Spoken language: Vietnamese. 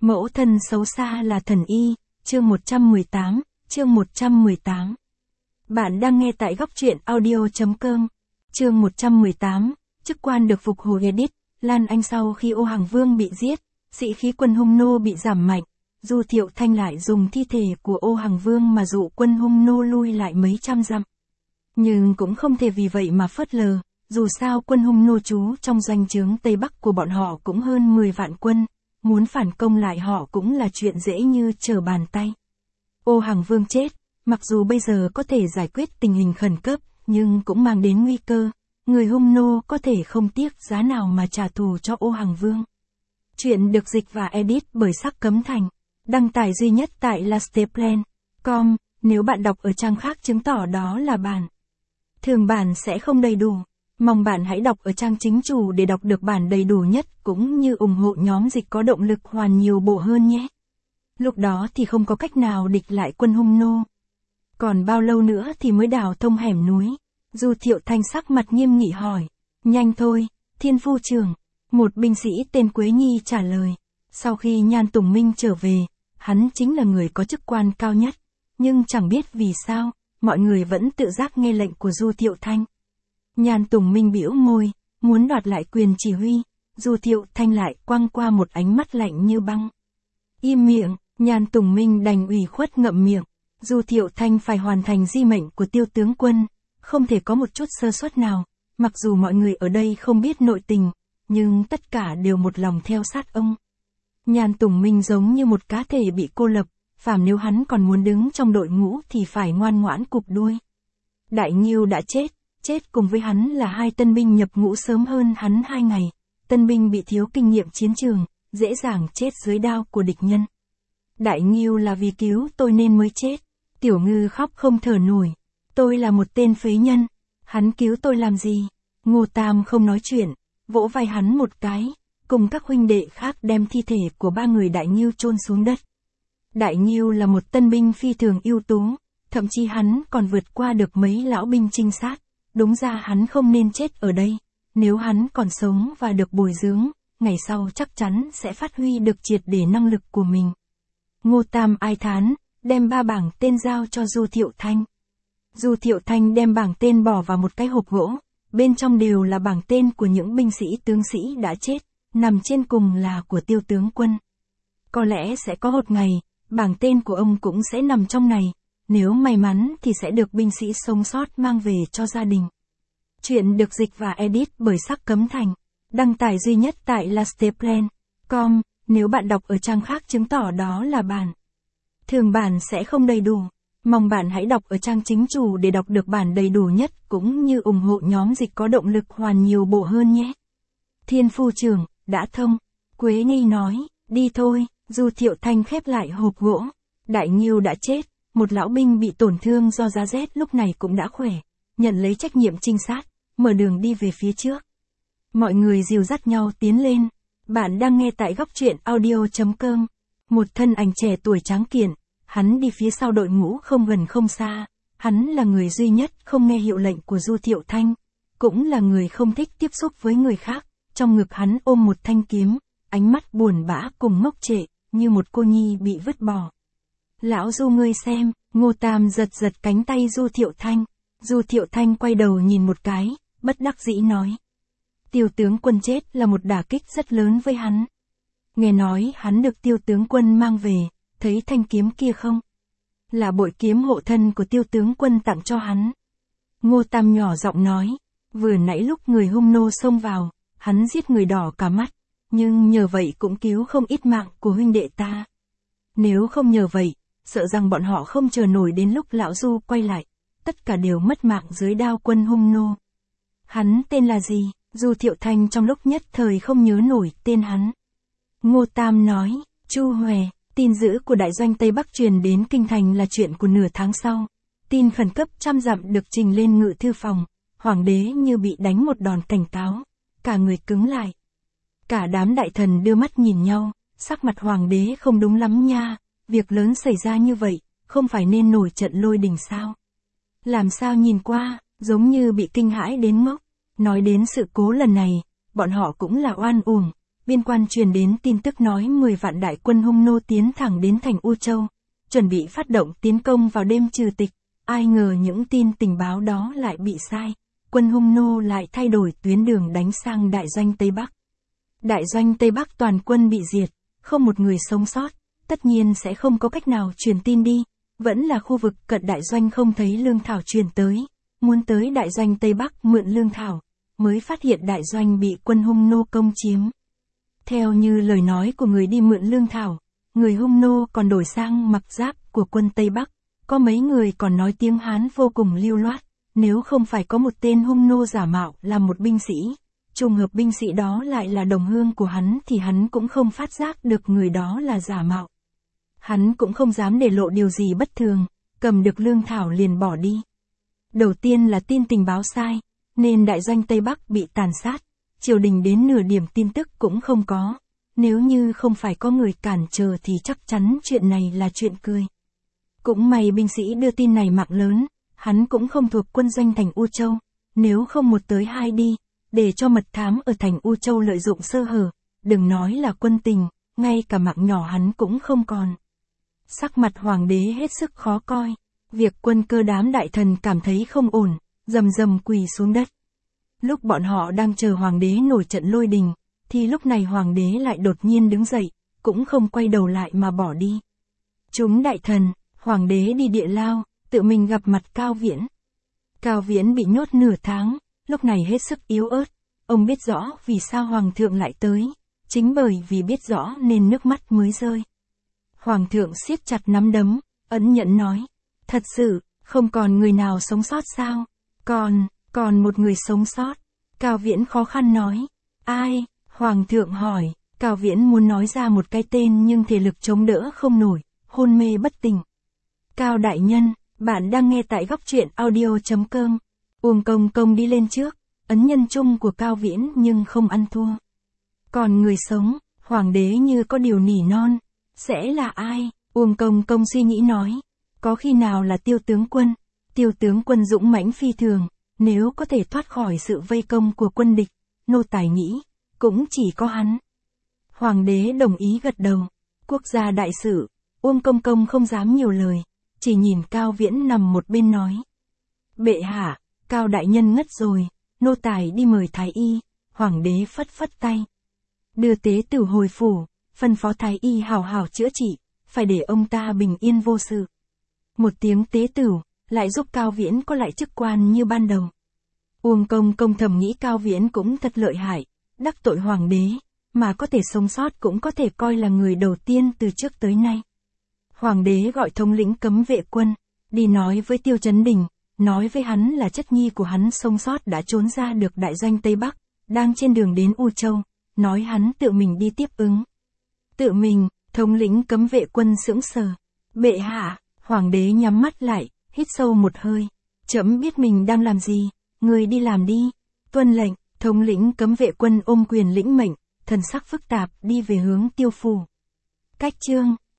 Mẫu thân xấu xa là thần y, chương 118. Bạn đang nghe tại góc truyện audio.com. Chương 118, chức quan được phục hồi edit, Lan Anh sau khi Ô Hàng Vương bị giết, sĩ khí quân Hung Nô bị giảm mạnh, Du Thiệu Thanh lại dùng thi thể của Ô Hàng Vương mà dụ quân Hung Nô lui lại mấy trăm dặm. Nhưng cũng không thể vì vậy mà phớt lờ, dù sao quân Hung Nô trú trong doanh trướng Tây Bắc của bọn họ cũng hơn 10 vạn quân, muốn phản công lại họ cũng là chuyện dễ như trở bàn tay. Ô Hàng Vương chết, mặc dù bây giờ có thể giải quyết tình hình khẩn cấp, nhưng cũng mang đến nguy cơ, người Hung Nô có thể không tiếc giá nào mà trả thù cho Ô Hàng Vương. Chuyện được dịch và edit bởi Sắc Cấm Thành, đăng tải duy nhất tại lasteplan.com, nếu bạn đọc ở trang khác chứng tỏ đó là bản thường bản sẽ không đầy đủ. Mong bạn hãy đọc ở trang chính chủ để đọc được bản đầy đủ nhất cũng như ủng hộ nhóm dịch có động lực hoàn nhiều bộ hơn nhé. Lúc đó thì không có cách nào địch lại quân Hung Nô. Còn bao lâu nữa thì mới đào thông hẻm núi? Du Thiệu Thanh sắc mặt nghiêm nghị hỏi. Nhanh thôi, Thiên Phu Trưởng. Một binh sĩ tên Quế Nhi trả lời. Sau khi Nhan Tùng Minh trở về, hắn chính là người có chức quan cao nhất. Nhưng chẳng biết vì sao, mọi người vẫn tự giác nghe lệnh của Du Thiệu Thanh. Nhan Tùng Minh bĩu môi, muốn đoạt lại quyền chỉ huy. Du Thiệu Thanh lại quăng qua một ánh mắt lạnh như băng. Im miệng, Nhan Tùng Minh đành ủy khuất ngậm miệng. Du Thiệu Thanh phải hoàn thành di mệnh của Tiêu tướng quân, không thể có một chút sơ suất nào. Mặc dù mọi người ở đây không biết nội tình, nhưng tất cả đều một lòng theo sát ông. Nhan Tùng Minh giống như một cá thể bị cô lập, phàm nếu hắn còn muốn đứng trong đội ngũ thì phải ngoan ngoãn cụp đuôi. Đại Ngưu đã chết cùng với hắn là hai tân binh nhập ngũ sớm hơn hắn 2 ngày. Tân binh bị thiếu kinh nghiệm chiến trường, dễ dàng chết dưới đao của địch nhân. Đại Ngưu là vì cứu tôi nên mới chết. Tiểu Ngư khóc không thở nổi. Tôi là một tên phế nhân. Hắn cứu tôi làm gì? Ngô Tam không nói chuyện, vỗ vai hắn một cái, cùng các huynh đệ khác đem thi thể của 3 người Đại Ngưu chôn xuống đất. Đại Ngưu là một tân binh phi thường ưu tú, thậm chí hắn còn vượt qua được mấy lão binh trinh sát. Đúng ra hắn không nên chết ở đây, nếu hắn còn sống và được bồi dưỡng, ngày sau chắc chắn sẽ phát huy được triệt để năng lực của mình. Ngô Tam ai thán, đem 3 bảng tên giao cho Du Thiệu Thanh. Du Thiệu Thanh đem bảng tên bỏ vào một cái hộp gỗ, bên trong đều là bảng tên của những binh sĩ tướng sĩ đã chết, nằm trên cùng là của Tiêu tướng quân. Có lẽ sẽ có một ngày, bảng tên của ông cũng sẽ nằm trong này. Nếu may mắn thì sẽ được binh sĩ sống sót mang về cho gia đình. Chuyện được dịch và edit bởi Sắc Cấm Thành, đăng tải duy nhất tại lasteplan.com, nếu bạn đọc ở trang khác chứng tỏ đó là bản thường bản sẽ không đầy đủ. Mong bạn hãy đọc ở trang chính chủ để đọc được bản đầy đủ nhất cũng như ủng hộ nhóm dịch có động lực hoàn nhiều bộ hơn nhé. Thiên Phu Trưởng, đã thông. Quế Nhi nói, đi thôi. Du Thiệu Thanh khép lại hộp gỗ. Đại Ngưu đã chết. Một lão binh bị tổn thương do giá rét lúc này cũng đã khỏe, nhận lấy trách nhiệm trinh sát, mở đường đi về phía trước. Mọi người dìu dắt nhau tiến lên. Bạn đang nghe tại góc truyện audio.com. Một thân ảnh trẻ tuổi tráng kiện, hắn đi phía sau đội ngũ không gần không xa. Hắn là người duy nhất không nghe hiệu lệnh của Du Thiệu Thanh, cũng là người không thích tiếp xúc với người khác. Trong ngực hắn ôm một thanh kiếm, ánh mắt buồn bã cùng ngốc trệ, như một cô nhi bị vứt bỏ. Lão Du ngươi xem, Ngô Tam giật cánh tay Du Thiệu Thanh. Du Thiệu Thanh quay đầu nhìn một cái, bất đắc dĩ nói. Tiêu tướng quân chết là một đả kích rất lớn với hắn. Nghe nói hắn được Tiêu tướng quân mang về, thấy thanh kiếm kia không? Là bội kiếm hộ thân của Tiêu tướng quân tặng cho hắn. Ngô Tam nhỏ giọng nói, vừa nãy lúc người Hung Nô xông vào, hắn giết người đỏ cả mắt, nhưng nhờ vậy cũng cứu không ít mạng của huynh đệ ta. Nếu không nhờ vậy, sợ rằng bọn họ không chờ nổi đến lúc lão Du quay lại, tất cả đều mất mạng dưới đao quân Hung Nô. Hắn tên là gì? Du Thiệu Thanh trong lúc nhất thời không nhớ nổi tên hắn. Ngô Tam nói, Chu Hòe. Tin dữ của đại doanh Tây Bắc truyền đến kinh thành là chuyện của nửa tháng sau. Tin khẩn cấp 100 dặm được trình lên ngự thư phòng, hoàng đế như bị đánh một đòn cảnh cáo, cả người cứng lại. Cả đám đại thần đưa mắt nhìn nhau, sắc mặt hoàng đế không đúng lắm nha. Việc lớn xảy ra như vậy, không phải nên nổi trận lôi đình sao? Làm sao nhìn qua, giống như bị kinh hãi đến ngốc. Nói đến sự cố lần này, bọn họ cũng là oan uổng. biên quan truyền đến tin tức nói 10 vạn đại quân Hung nô tiến thẳng đến thành U Châu, chuẩn bị phát động tiến công vào đêm trừ tịch. Ai ngờ những tin tình báo đó lại bị sai, quân Hung nô lại thay đổi tuyến đường đánh sang đại doanh Tây Bắc. Đại doanh Tây Bắc toàn quân bị diệt, không một người sống sót, tất nhiên sẽ không có cách nào truyền tin đi, vẫn là khu vực cận đại doanh không thấy lương thảo truyền tới, muốn tới đại doanh Tây Bắc mượn lương thảo, mới phát hiện đại doanh bị quân Hung nô công chiếm. Theo như lời nói của người đi mượn lương thảo, người Hung nô còn đổi sang mặc giáp của quân Tây Bắc, có mấy người còn nói tiếng Hán vô cùng lưu loát, nếu không phải có một tên Hung nô giả mạo làm một binh sĩ, trùng hợp binh sĩ đó lại là đồng hương của hắn thì hắn cũng không phát giác được người đó là giả mạo. Hắn cũng không dám để lộ điều gì bất thường, cầm được lương thảo liền bỏ đi. Đầu tiên là tin tình báo sai, nên đại doanh Tây Bắc bị tàn sát, triều đình đến nửa điểm tin tức cũng không có, nếu như không phải có người cản trở thì chắc chắn chuyện này là chuyện cười. Cũng may binh sĩ đưa tin này mạng lớn, hắn cũng không thuộc quân doanh thành U Châu, nếu không một tới hai đi, để cho mật thám ở thành U Châu lợi dụng sơ hở, đừng nói là quân tình, ngay cả mạng nhỏ hắn cũng không còn. Sắc mặt hoàng đế hết sức khó coi, việc quân cơ đám đại thần cảm thấy không ổn, rầm rầm quỳ xuống đất. Lúc bọn họ đang chờ hoàng đế nổi trận lôi đình, thì lúc này hoàng đế lại đột nhiên đứng dậy, cũng không quay đầu lại mà bỏ đi. Chúng đại thần, hoàng đế đi địa lao, tự mình gặp mặt Cao Viễn. Cao Viễn bị nhốt nửa tháng, lúc này hết sức yếu ớt, ông biết rõ vì sao hoàng thượng lại tới, chính bởi vì biết rõ nên nước mắt mới rơi. Hoàng thượng siết chặt nắm đấm, ẩn nhẫn nói, thật sự, không còn người nào sống sót sao? Còn một người sống sót. Cao Viễn khó khăn nói, ai? Hoàng thượng hỏi, Cao Viễn muốn nói ra một cái tên nhưng thể lực chống đỡ không nổi, hôn mê bất tỉnh. Cao đại nhân, bạn đang nghe tại góc truyện audio.com. Uông Công Công đi lên trước, ấn nhân chung của Cao Viễn nhưng không ăn thua. Còn người sống, hoàng đế như có điều nỉ non, sẽ là ai? Uông Công Công suy nghĩ nói, có khi nào là Tiêu tướng quân dũng mãnh phi thường, nếu có thể thoát khỏi sự vây công của quân địch, nô tài nghĩ, cũng chỉ có hắn. Hoàng đế đồng ý gật đầu, quốc gia đại sự, Uông Công Công không dám nhiều lời, chỉ nhìn Cao Viễn nằm một bên nói. Bệ hạ, Cao đại nhân ngất rồi, nô tài đi mời thái y. Hoàng đế phất phất tay. Đưa tế tử hồi phủ, phân phó thái y hào hào chữa trị, phải để ông ta bình yên vô sự. Một tiếng tế tử, lại giúp Cao Viễn có lại chức quan như ban đầu. Uông Công Công thầm nghĩ Cao Viễn cũng thật lợi hại, đắc tội hoàng đế, mà có thể sống sót cũng có thể coi là người đầu tiên từ trước tới nay. Hoàng đế gọi thống lĩnh cấm vệ quân, đi nói với Tiêu Chấn Đình, nói với hắn là chất nhi của hắn sống sót đã trốn ra được đại doanh Tây Bắc, đang trên đường đến U Châu, nói hắn tự mình đi tiếp ứng. Tự mình, thống lĩnh cấm vệ quân sững sờ. Bệ hạ, hoàng đế nhắm mắt lại, hít sâu một hơi. Trẫm biết mình đang làm gì, người đi làm đi. Tuân lệnh, thống lĩnh cấm vệ quân ôm quyền lĩnh mệnh, thần sắc phức tạp đi về hướng Tiêu phủ. Cách chương